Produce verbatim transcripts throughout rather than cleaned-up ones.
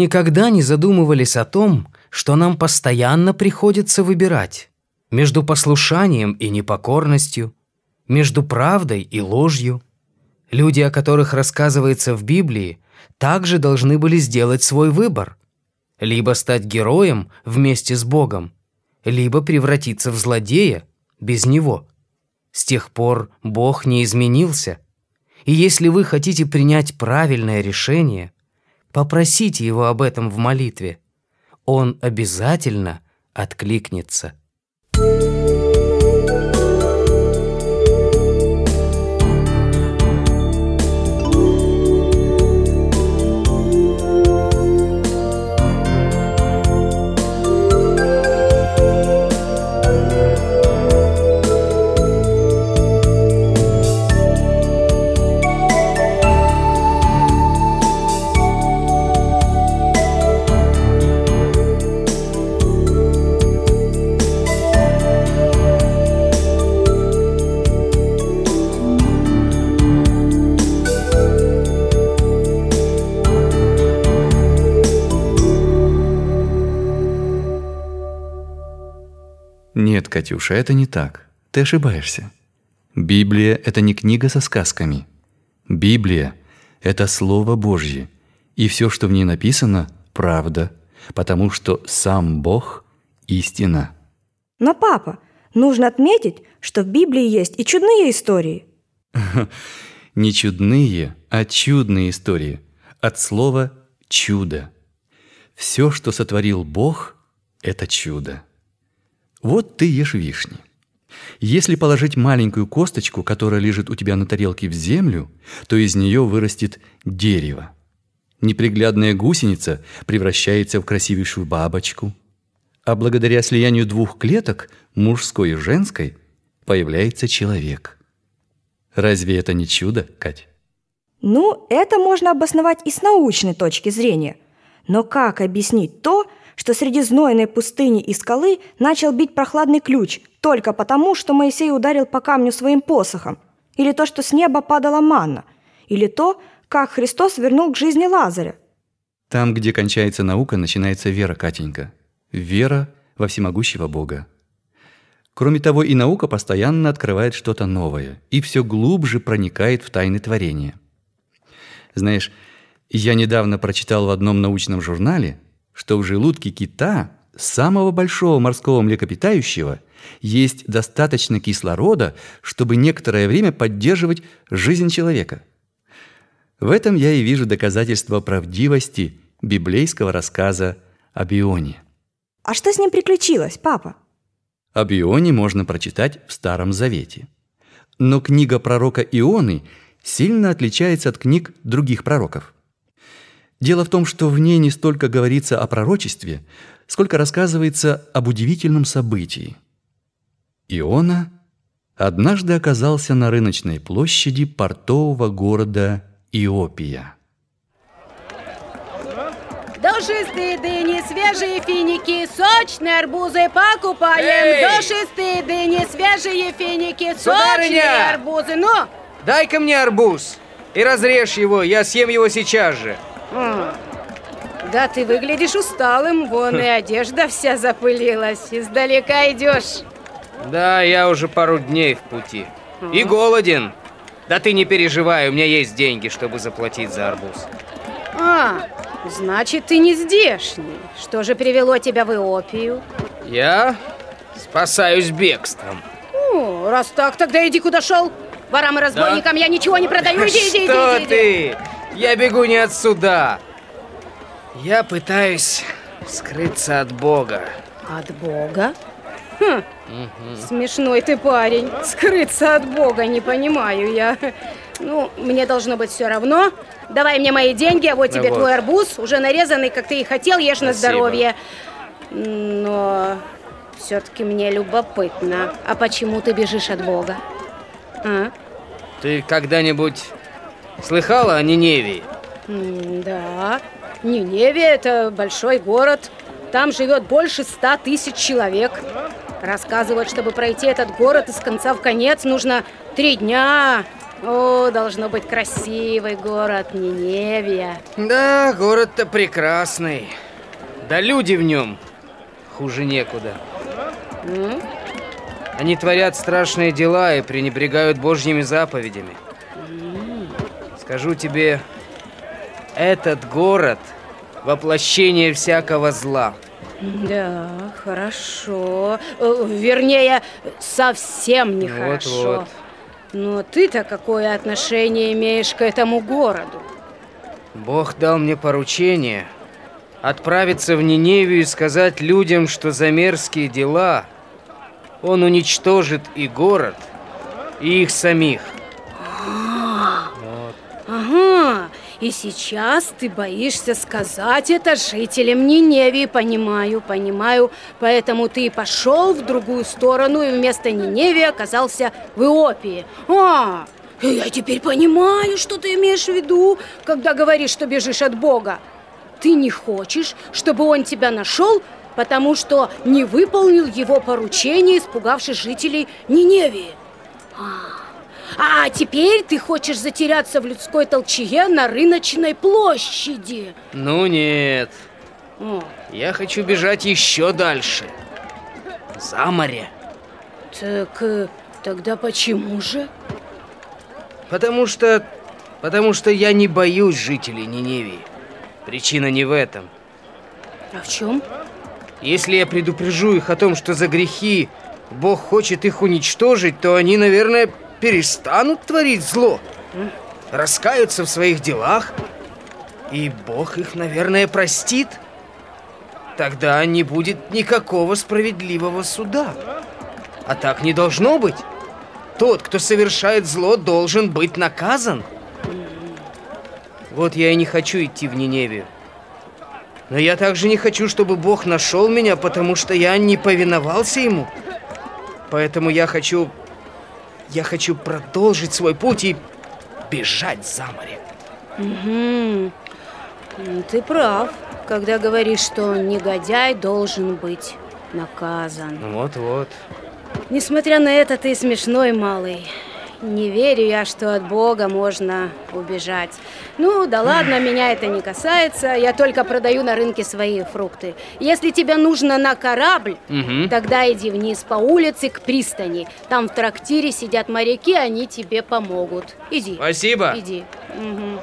никогда не задумывались о том, что нам постоянно приходится выбирать между послушанием и непокорностью, между правдой и ложью? Люди, о которых рассказывается в Библии, также должны были сделать свой выбор. Либо стать героем вместе с Богом, либо превратиться в злодея без Него. С тех пор Бог не изменился. И если вы хотите принять правильное решение, попросите Его об этом в молитве. Он обязательно откликнется. Нет, Катюша, это не так. Ты ошибаешься. Библия – это не книга со сказками. Библия – это Слово Божье. И все, что в ней написано – правда, потому что сам Бог – истина. Но, папа, нужно отметить, что в Библии есть и чудные истории. Не чудные, а чудные истории. От слова «чудо». Все, что сотворил Бог – это чудо. Вот ты ешь вишни. Если положить маленькую косточку, которая лежит у тебя на тарелке, в землю, то из нее вырастет дерево. Неприглядная гусеница превращается в красивейшую бабочку, а благодаря слиянию двух клеток, мужской и женской, появляется человек. Разве это не чудо, Кать? Ну, это можно обосновать и с научной точки зрения. Но как объяснить то, что среди знойной пустыни и скалы начал бить прохладный ключ только потому, что Моисей ударил по камню своим посохом? Или то, что с неба падала манна? Или то, как Христос вернул к жизни Лазаря? Там, где кончается наука, начинается вера, Катенька. Вера во всемогущего Бога. Кроме того, и наука постоянно открывает что-то новое и все глубже проникает в тайны творения. Знаешь, я недавно прочитал в одном научном журнале, что в желудке кита, самого большого морского млекопитающего, есть достаточно кислорода, чтобы некоторое время поддерживать жизнь человека. В этом я и вижу доказательство правдивости библейского рассказа об Ионе. А что с ним приключилось, папа? Об Ионе можно прочитать в Старом Завете. Но книга пророка Ионы сильно отличается от книг других пророков. Дело в том, что в ней не столько говорится о пророчестве, сколько рассказывается об удивительном событии. Иона однажды оказался на рыночной площади портового города Иопия. Душистые дыни, свежие финики, сочные арбузы покупаем. Эй! Душистые дыни, свежие финики, Сударыня! сочные арбузы. Ну, Дай-ка мне арбуз и разрежь его, я съем его сейчас же. м, да ты выглядишь усталым, вон и одежда вся запылилась. Издалека идешь. Да, я уже пару дней в пути. И голоден. Да ты не переживай, у меня есть деньги, чтобы заплатить за арбуз. А, значит, ты не здешний. Что же привело тебя в Иопию? Я спасаюсь бегством. Ну, раз так, тогда иди куда шел. Ворам и разбойникам я ничего не продаю. Иди, иди, иди, Что иди, иди. ты? Я бегу не отсюда. Я пытаюсь скрыться от Бога. От Бога? Хм, смешной ты парень. Скрыться от Бога, не понимаю я. Ну, мне должно быть все равно. Давай мне мои деньги, а вот тебе Вот. твой арбуз, уже нарезанный, как ты и хотел, ешь на Спасибо. здоровье. Но все-таки мне любопытно. А почему ты бежишь от Бога? А? Ты когда-нибудь слыхала о Ниневии? М, Да, Ниневия – это большой город. Там живет больше ста тысяч человек. Рассказывают, чтобы пройти этот город из конца в конец, нужно три дня, О, должно быть красивый город Ниневия. Да, город-то прекрасный. Да люди в нем хуже некуда. М? Они творят страшные дела и пренебрегают Божьими заповедями. Скажу тебе, этот город – воплощение всякого зла. Да, хорошо. Э, Вернее, совсем нехорошо. Вот-вот. Но ты-то какое отношение имеешь к этому городу? Бог дал мне поручение отправиться в Ниневию и сказать людям, что за мерзкие дела Он уничтожит и город, и их самих. Вот. Ага, и сейчас ты боишься сказать это жителям Ниневии. Понимаю, понимаю. Поэтому ты и пошел в другую сторону и вместо Ниневии оказался в Иопии. А, я теперь понимаю, что ты имеешь в виду, когда говоришь, что бежишь от Бога. Ты не хочешь, чтобы Он тебя нашел, потому что не выполнил Его поручение, испугавшись жителей Ниневии. А. А теперь ты хочешь затеряться в людской толчее на рыночной площади. Ну нет, О, я хочу бежать еще дальше. За море. так э, тогда почему же? Потому что... Потому что я не боюсь жителей Ниневии. Причина не в этом. А в чем? Если я предупрежу их о том, что за грехи Бог хочет их уничтожить, то они, наверное, перестанут творить зло, раскаются в своих делах, и Бог их, наверное, простит. Тогда не будет никакого справедливого суда. А так не должно быть. Тот, кто совершает зло, должен быть наказан. Вот я и не хочу идти в Ниневию. Но я также не хочу, чтобы Бог нашел меня, потому что я не повиновался Ему. Поэтому я хочу... Я хочу продолжить свой путь и бежать за море. Угу. Ты прав, когда говоришь, что негодяй должен быть наказан. Вот-вот. Несмотря на это, ты смешной, малый. Не верю я, что от Бога можно убежать. Ну, да ладно, меня это не касается. Я только продаю на рынке свои фрукты. Если тебе нужно на корабль, Угу. тогда иди вниз по улице к пристани. Там в трактире сидят моряки, они тебе помогут. Иди. Спасибо. Иди. Мгм.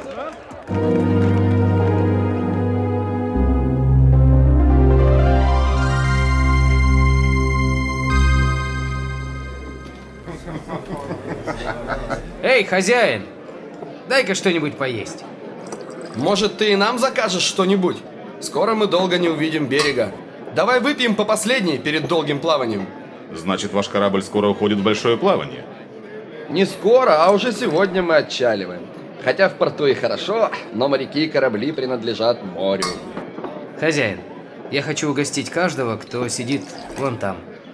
Эй, хозяин, дай-ка что-нибудь поесть. Может, ты и нам закажешь что-нибудь? Скоро мы долго не увидим берега. Давай выпьем по последней перед долгим плаванием. Значит, ваш корабль скоро уходит в большое плавание. Не скоро, а уже сегодня мы отчаливаем. Хотя в порту и хорошо, но моряки и корабли принадлежат морю. Хозяин, я хочу угостить каждого, кто сидит вон там.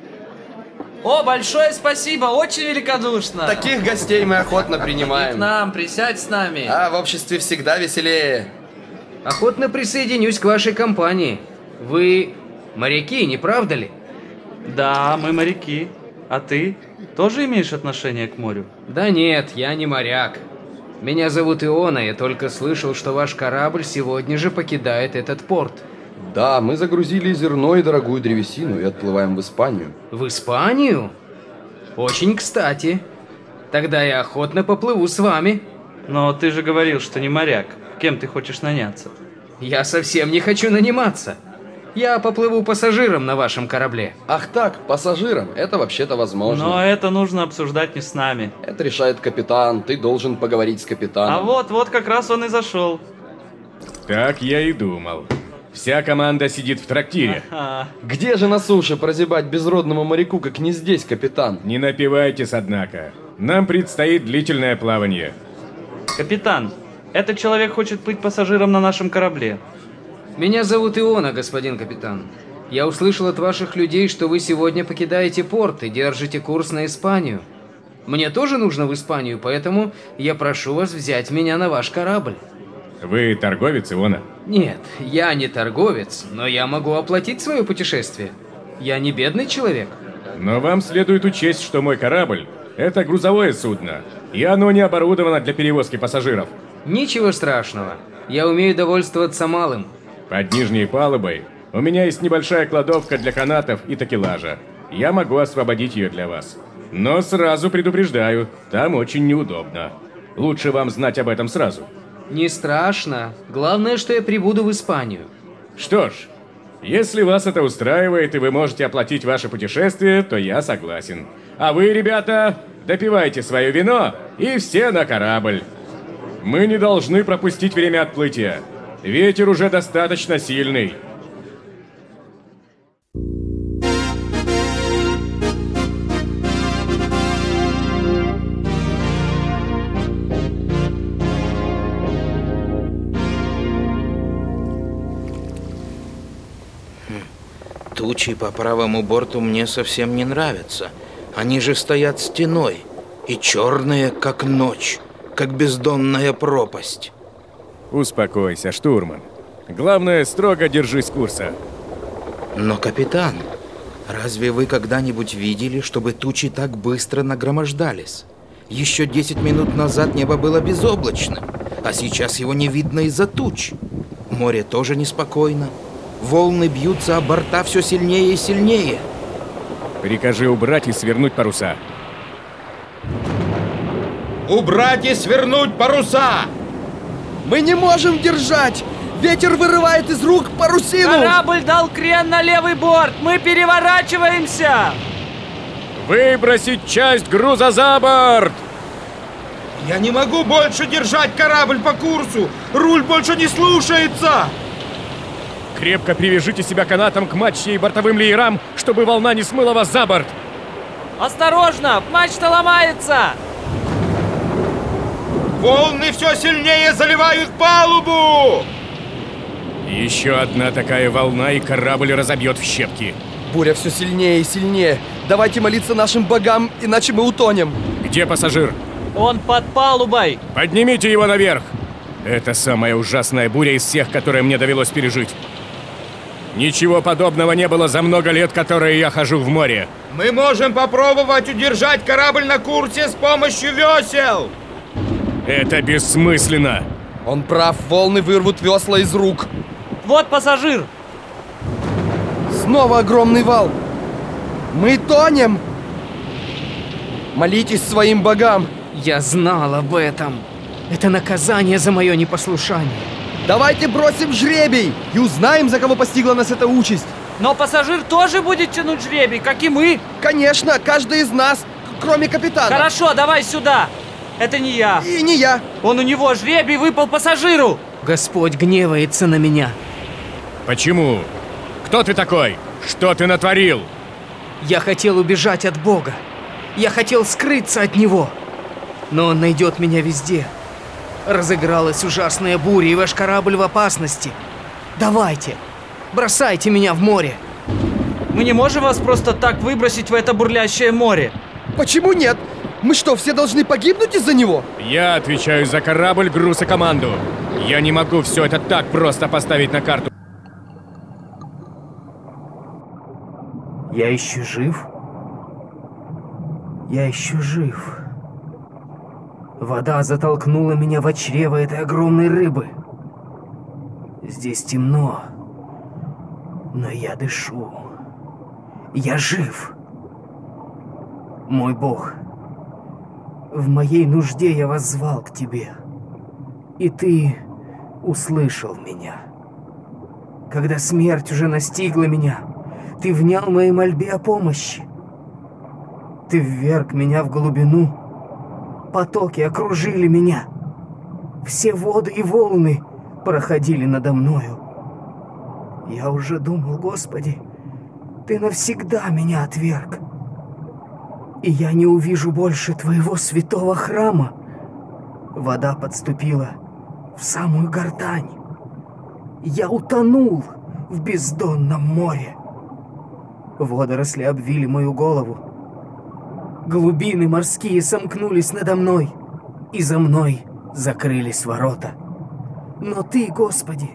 О, большое спасибо, очень великодушно. Таких гостей мы охотно И к принимаем. нам, присядь с нами. А в обществе всегда веселее. Охотно присоединюсь к вашей компании. Вы моряки, не правда ли? Да, мы моряки. А ты тоже имеешь отношение к морю? Да нет, я не моряк. Меня зовут Иона, я только слышал, что ваш корабль сегодня же покидает этот порт. Да, мы загрузили зерно и дорогую древесину и отплываем в Испанию. В Испанию? Очень кстати. Тогда я охотно поплыву с вами. Но ты же говорил, что не моряк. Кем ты хочешь наняться? Я совсем не хочу наниматься. Я поплыву пассажиром на вашем корабле. Ах так, пассажирам, это вообще-то возможно. Но это нужно обсуждать не с нами. Это решает капитан, ты должен поговорить с капитаном. А вот, вот как раз он и зашел. Так я и думал. Вся команда сидит в трактире. А, Где же на суше прозябать безродному моряку, как не здесь, капитан? Не напивайтесь, однако. Нам предстоит длительное плавание. капитан, этот человек хочет быть пассажиром на нашем корабле. Меня зовут Иона, господин капитан. Я услышал от ваших людей, что вы сегодня покидаете порт и держите курс на Испанию. Мне тоже нужно в Испанию, поэтому я прошу вас взять меня на ваш корабль. Вы торговец, Иона? Нет, я не торговец, но я могу оплатить свое путешествие. Я не бедный человек. Но вам следует учесть, что мой корабль Это грузовое судно, и оно не оборудовано для перевозки пассажиров. Ничего страшного. Я умею довольствоваться малым. Под нижней палубой у меня есть небольшая кладовка для канатов и такелажа. Я могу освободить ее для вас. Но сразу предупреждаю, там очень неудобно. Лучше вам знать об этом сразу. Не страшно. Главное, что я прибуду в Испанию. Что ж, если вас это устраивает и вы можете оплатить ваше путешествие, то я согласен. А вы, ребята, допивайте свое вино и все на корабль. Мы не должны пропустить время отплытия. Ветер уже достаточно сильный. Тучи по правому борту мне совсем не нравятся. Они же стоят стеной и черные, как ночь, как бездонная пропасть. Успокойся, штурман. Главное, строго держись курса. Но, капитан, разве вы когда-нибудь видели, чтобы тучи так быстро нагромождались? Еще десять минут назад небо было безоблачным, а сейчас его не видно из-за туч. Море тоже неспокойно. Волны бьются о борта все сильнее и сильнее. Прикажи убрать и свернуть паруса. Убрать и свернуть паруса! Мы не можем держать! Ветер вырывает из рук парусину! Корабль дал крен на левый борт! Мы переворачиваемся! Выбросить часть груза за борт! Я не могу больше держать корабль по курсу! Руль больше не слушается! Крепко привяжите себя канатом к мачте и бортовым леерам, чтобы волна не смыла вас за борт! Осторожно! Мачта ломается! Волны все сильнее заливают палубу! Еще одна такая волна, и корабль разобьет в щепки. Буря все сильнее и сильнее. Давайте молиться нашим богам, иначе мы утонем. Где пассажир? Он под палубой! Поднимите его наверх! Это самая ужасная буря из всех, которые мне довелось пережить. Ничего подобного не было за много лет, которые я хожу в море. Мы можем попробовать удержать корабль на курсе с помощью весел. Это бессмысленно. Он прав, волны вырвут весла из рук. Вот пассажир! Снова огромный вал. Мы тонем. Молитесь своим богам. Я знал об этом. Это наказание за мое непослушание. Давайте бросим жребий и узнаем, за кого постигла нас эта участь. Но пассажир тоже будет тянуть жребий, как и мы. Конечно, каждый из нас, кроме капитана. Хорошо, давай сюда. Это не я. И не я. Он у него жребий выпал пассажиру. Господь гневается на меня. Почему? Кто ты такой? Что ты натворил? Я хотел убежать от Бога. Я хотел скрыться от Него. Но Он найдет меня везде. Разыгралась ужасная буря, и ваш корабль в опасности. Давайте, бросайте меня в море. Мы не можем вас просто так выбросить в это бурлящее море. Почему нет? Мы что, все должны погибнуть из-за него? Я отвечаю за корабль, груз и команду. Я не могу все это так просто поставить на карту. Я еще жив? Я еще жив. Вода затолкнула меня в чрево этой огромной рыбы. Здесь темно, но я дышу. Я жив. Мой Бог, в моей нужде я воззвал к Тебе, и Ты услышал меня. Когда смерть уже настигла меня, Ты внял моей мольбе о помощи. Ты вверг меня в глубину. Потоки окружили меня. Все воды и волны проходили надо мною. Я уже думал, Господи, Ты навсегда меня отверг. И я не увижу больше Твоего святого храма. Вода подступила в самую гортань. Я утонул в бездонном море. Водоросли обвили мою голову. Глубины морские сомкнулись надо мной, и за мной закрылись ворота. Но Ты, Господи,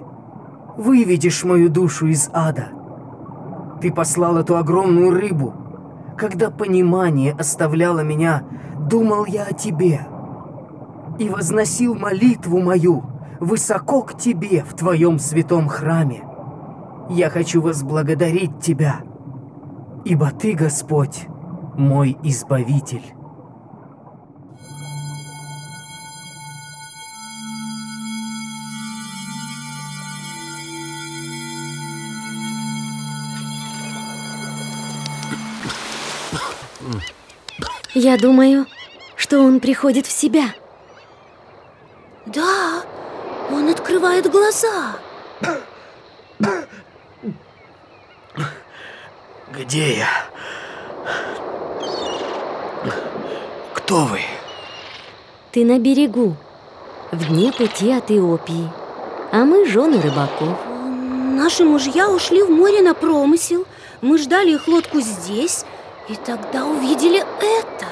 выведешь мою душу из ада. Ты послал эту огромную рыбу, когда понимание оставляло меня, думал я о Тебе и возносил молитву мою высоко к Тебе в Твоем святом храме. Я хочу возблагодарить Тебя, ибо Ты, Господь, мой Избавитель. Я думаю, что он приходит в себя. Да, он открывает глаза. Где я? Кто вы? Ты на берегу, в дне пути от Иопии, а мы жены рыбаков. Наши мужья ушли в море на промысел. Мы ждали их лодку здесь, и тогда увидели это.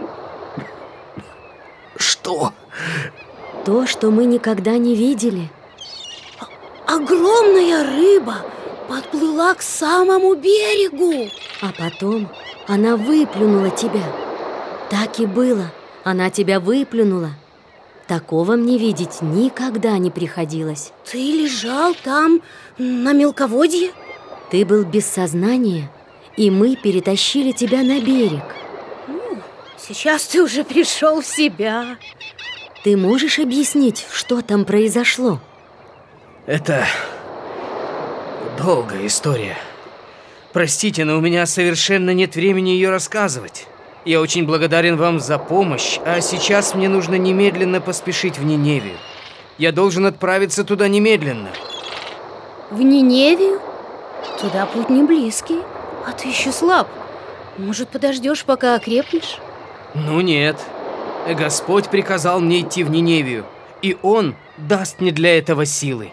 Что? То, что мы никогда не видели. Огромная рыба подплыла к самому берегу. А потом она выплюнула тебя. Так и было, она тебя выплюнула. Такого мне видеть никогда не приходилось. Ты лежал там, на мелководье? Ты был без сознания, и мы перетащили тебя на берег. Ну, сейчас ты уже пришел в себя. Ты можешь объяснить, что там произошло? Это долгая история. Простите, но у меня совершенно нет времени ее рассказывать. Я очень благодарен вам за помощь, а сейчас мне нужно немедленно поспешить в Ниневию. Я должен отправиться туда немедленно. В Ниневию? Туда путь не близкий, а ты еще слаб. Может, подождешь, пока окрепнешь? Ну нет. Господь приказал мне идти в Ниневию, и Он даст мне для этого силы.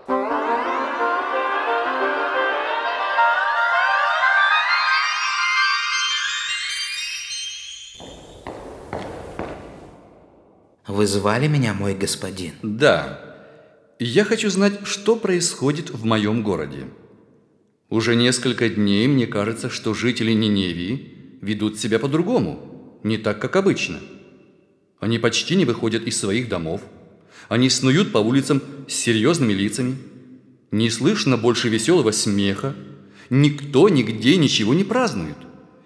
Вы звали меня, мой господин? Да. Я хочу знать, что происходит в моем городе. Уже несколько дней мне кажется, что жители Ниневии ведут себя по-другому, не так, как обычно. Они почти не выходят из своих домов. Они снуют по улицам с серьезными лицами. Не слышно больше веселого смеха. Никто нигде ничего не празднует.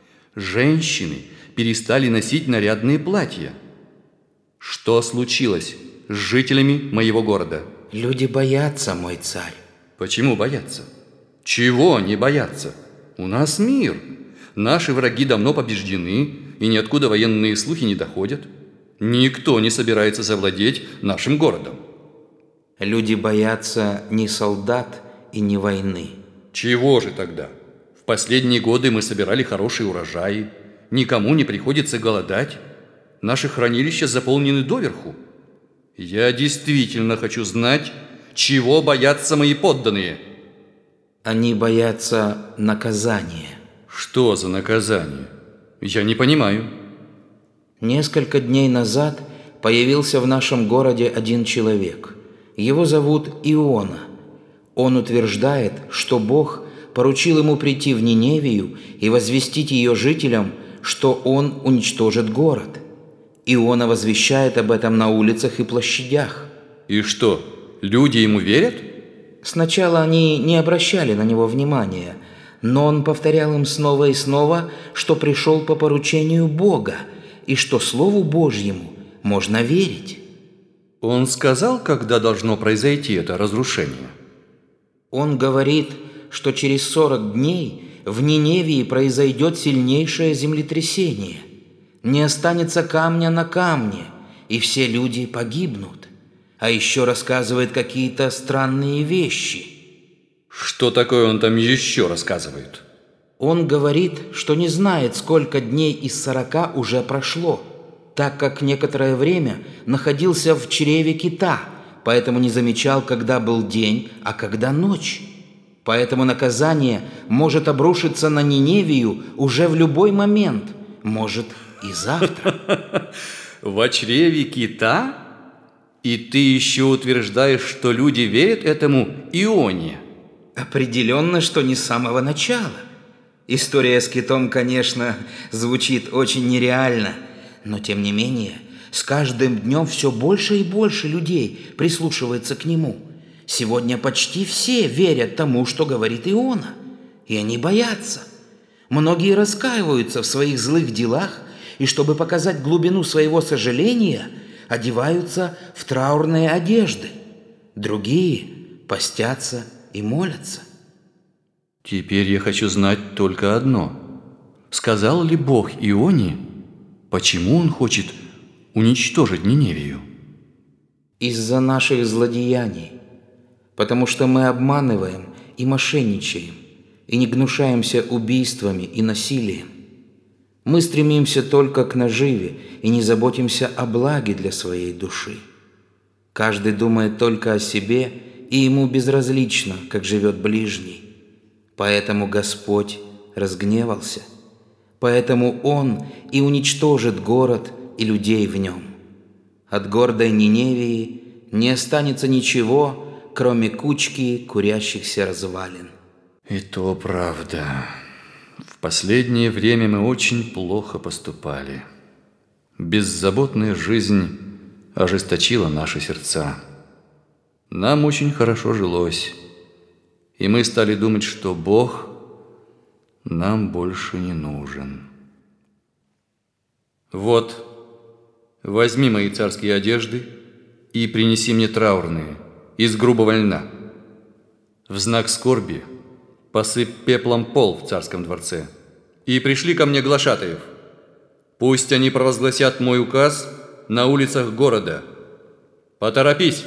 Женщины перестали носить нарядные платья. Что случилось с жителями моего города? Люди боятся, мой царь. Почему боятся? Чего они боятся? У нас мир. Наши враги давно побеждены, и ниоткуда военные слухи не доходят. Никто не собирается завладеть нашим городом. Люди боятся не солдат и не войны. Чего же тогда? В последние годы мы собирали хорошие урожаи. Никому не приходится голодать. Наши хранилища заполнены доверху. Я действительно хочу знать, чего боятся мои подданные. Они боятся наказания. Что за наказание? Я не понимаю. Несколько дней назад появился в нашем городе один человек. Его зовут Иона. Он утверждает, что Бог поручил ему прийти в Ниневию и возвестить ее жителям, что он уничтожит город. Иона возвещает об этом на улицах и площадях. И что, люди ему верят? Сначала они не обращали на него внимания, но он повторял им снова и снова, что пришел по поручению Бога, и что Слову Божьему можно верить. Он сказал, когда должно произойти это разрушение? Он говорит, что через сорок дней в Ниневии произойдет сильнейшее землетрясение. Не останется камня на камне, и все люди погибнут. А еще рассказывает какие-то странные вещи. Что такое он там еще рассказывает? Он говорит, что не знает, сколько дней из сорока уже прошло, так как некоторое время находился в чреве кита, поэтому не замечал, когда был день, а когда ночь. Поэтому наказание может обрушиться на Ниневию уже в любой момент, может и завтра. В чреве кита? И ты еще утверждаешь, что люди верят этому Ионе? Определенно, что не с самого начала. История с китом, конечно, звучит очень нереально, но тем не менее, с каждым днем все больше и больше людей прислушивается к нему. Сегодня почти все верят тому, что говорит Иона, и они боятся. Многие раскаиваются в своих злых делах, и чтобы показать глубину своего сожаления, одеваются в траурные одежды. Другие постятся и молятся. Теперь я хочу знать только одно. Сказал ли Бог Ионе, почему он хочет уничтожить Ниневию? Из-за наших злодеяний. Потому что мы обманываем и мошенничаем, и не гнушаемся убийствами и насилием. Мы стремимся только к наживе и не заботимся о благе для своей души. Каждый думает только о себе, и ему безразлично, как живет ближний. Поэтому Господь разгневался. Поэтому Он и уничтожит город и людей в нем. От гордой Ниневии не останется ничего, кроме кучки курящихся развалин. И то правда. В последнее время мы очень плохо поступали. Беззаботная жизнь ожесточила наши сердца. Нам очень хорошо жилось, и мы стали думать, что Бог нам больше не нужен. Вот, возьми мои царские одежды и принеси мне траурные из грубого льна. В знак скорби посыпь пеплом пол в царском дворце и пришли ко мне глашатаев. Пусть они провозгласят мой указ на улицах города. Поторопись!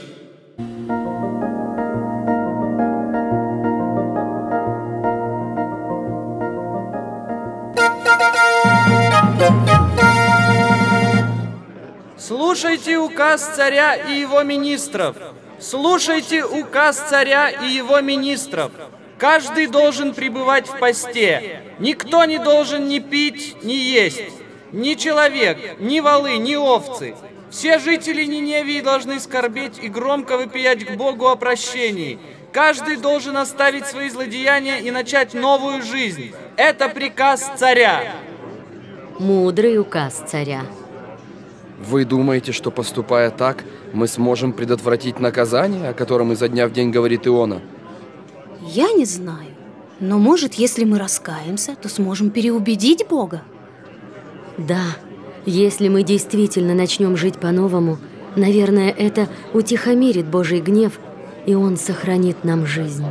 Слушайте указ царя и его министров. Слушайте указ царя и его министров. Каждый должен пребывать в посте. Никто не должен ни пить, ни есть. Ни человек, ни волы, ни овцы. Все жители Ниневии должны скорбеть и громко вопиять к Богу о прощении. Каждый должен оставить свои злодеяния и начать новую жизнь. Это приказ царя. Мудрый указ царя. Вы думаете, что, поступая так, мы сможем предотвратить наказание, о котором изо дня в день говорит Иона? Я не знаю. Но, может, если мы раскаемся, то сможем переубедить Бога. Да, если мы действительно начнем жить по-новому, наверное, это утихомирит Божий гнев, и Он сохранит нам жизнь.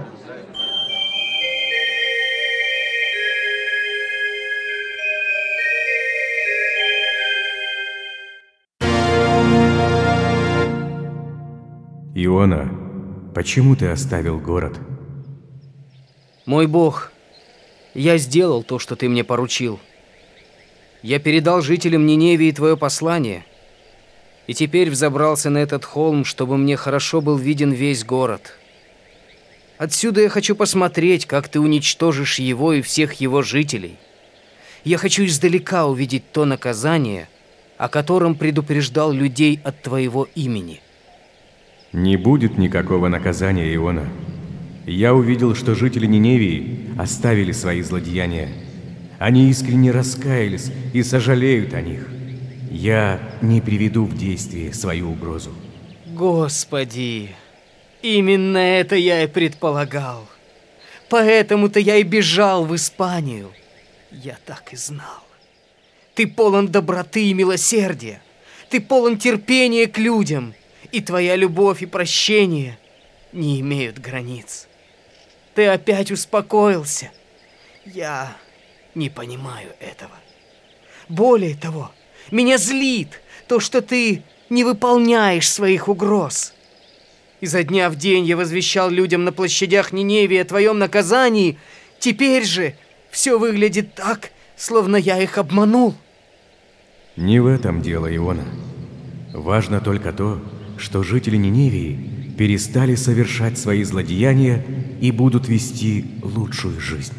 Иона, почему ты оставил город? Мой Бог, я сделал то, что ты мне поручил. Я передал жителям Ниневии твое послание, и теперь взобрался на этот холм, чтобы мне хорошо был виден весь город. Отсюда я хочу посмотреть, как ты уничтожишь его и всех его жителей. Я хочу издалека увидеть то наказание, о котором предупреждал людей от твоего имени. Не будет никакого наказания, Иона. Я увидел, что жители Ниневии оставили свои злодеяния. Они искренне раскаялись и сожалеют о них. Я не приведу в действие свою угрозу. Господи, именно это я и предполагал. Поэтому-то я и бежал в Испанию. Я так и знал. Ты полон доброты и милосердия. Ты полон терпения к людям. И твоя любовь и прощение не имеют границ. Ты опять успокоился. Я не понимаю этого. Более того, меня злит то, что ты не выполняешь своих угроз. Изо дня в день я возвещал людям на площадях Ниневии о твоем наказании. Теперь же все выглядит так, словно я их обманул. Не в этом дело, Иона. Важно только то, что жители Ниневии перестали совершать свои злодеяния и будут вести лучшую жизнь.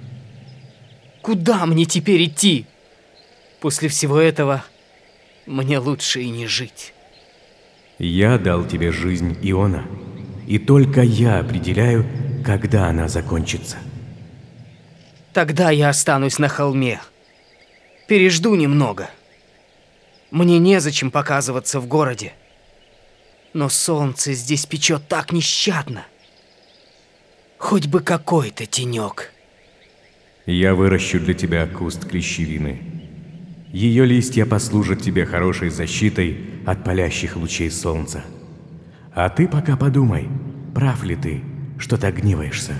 Куда мне теперь идти? После всего этого мне лучше и не жить. Я дал тебе жизнь, Иона, и только я определяю, когда она закончится. Тогда я останусь на холме. Пережду немного. Мне незачем показываться в городе. Но солнце здесь печет так нещадно. Хоть бы какой-то тенек. Я выращу для тебя куст клещевины. Ее листья послужат тебе хорошей защитой от палящих лучей солнца. А ты пока подумай, прав ли ты, что так гневаешься?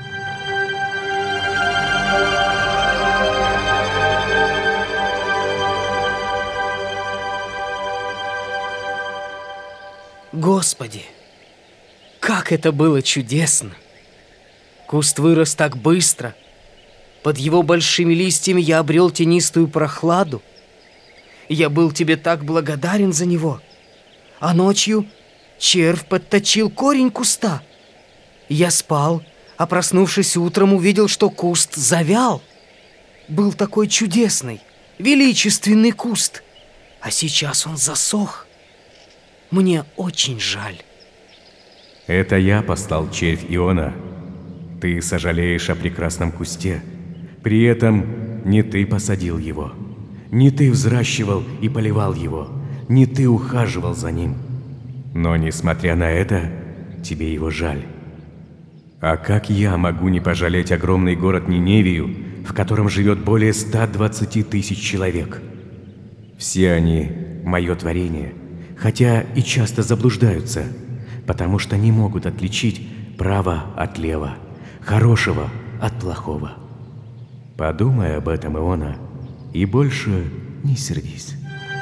Господи, как это было чудесно! Куст вырос так быстро. Под его большими листьями я обрел тенистую прохладу. Я был тебе так благодарен за него. А ночью червь подточил корень куста. Я спал, а проснувшись утром, увидел, что куст завял. Был такой чудесный, величественный куст. А сейчас он засох. Мне очень жаль. Это я послал червь Иона. Ты сожалеешь о прекрасном кусте. При этом не ты посадил его, не ты взращивал и поливал его, не ты ухаживал за ним. Но, несмотря на это, тебе его жаль. А как я могу не пожалеть огромный город Ниневию, в котором живет более ста двадцати тысяч человек? Все они – мое творение, хотя и часто заблуждаются, потому что не могут отличить право от лева, хорошего от плохого. Подумай об этом, Иона, и больше не сердись.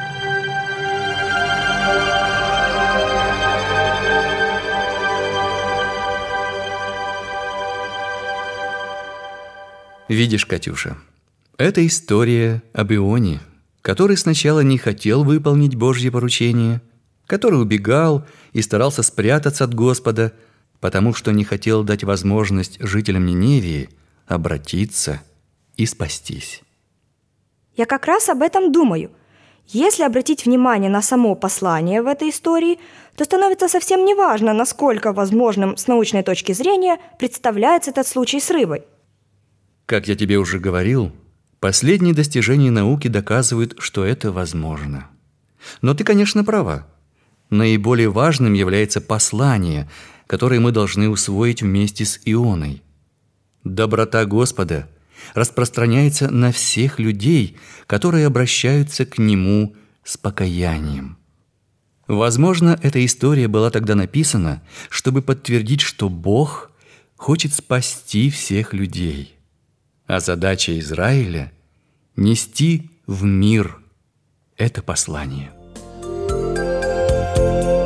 Видишь, Катюша, это история об Ионе, который сначала не хотел выполнить Божье поручение, который убегал и старался спрятаться от Господа, потому что не хотел дать возможность жителям Ниневии обратиться и спастись. Я как раз об этом думаю. Если обратить внимание на само послание в этой истории, то становится совсем неважно, насколько возможным с научной точки зрения представляется этот случай с рыбой. Как я тебе уже говорил, последние достижения науки доказывают, что это возможно. Но ты, конечно, права. Наиболее важным является послание, которое мы должны усвоить вместе с Ионой. Доброта Господа распространяется на всех людей, которые обращаются к Нему с покаянием. Возможно, эта история была тогда написана, чтобы подтвердить, что Бог хочет спасти всех людей. А задача Израиля – нести в мир это послание.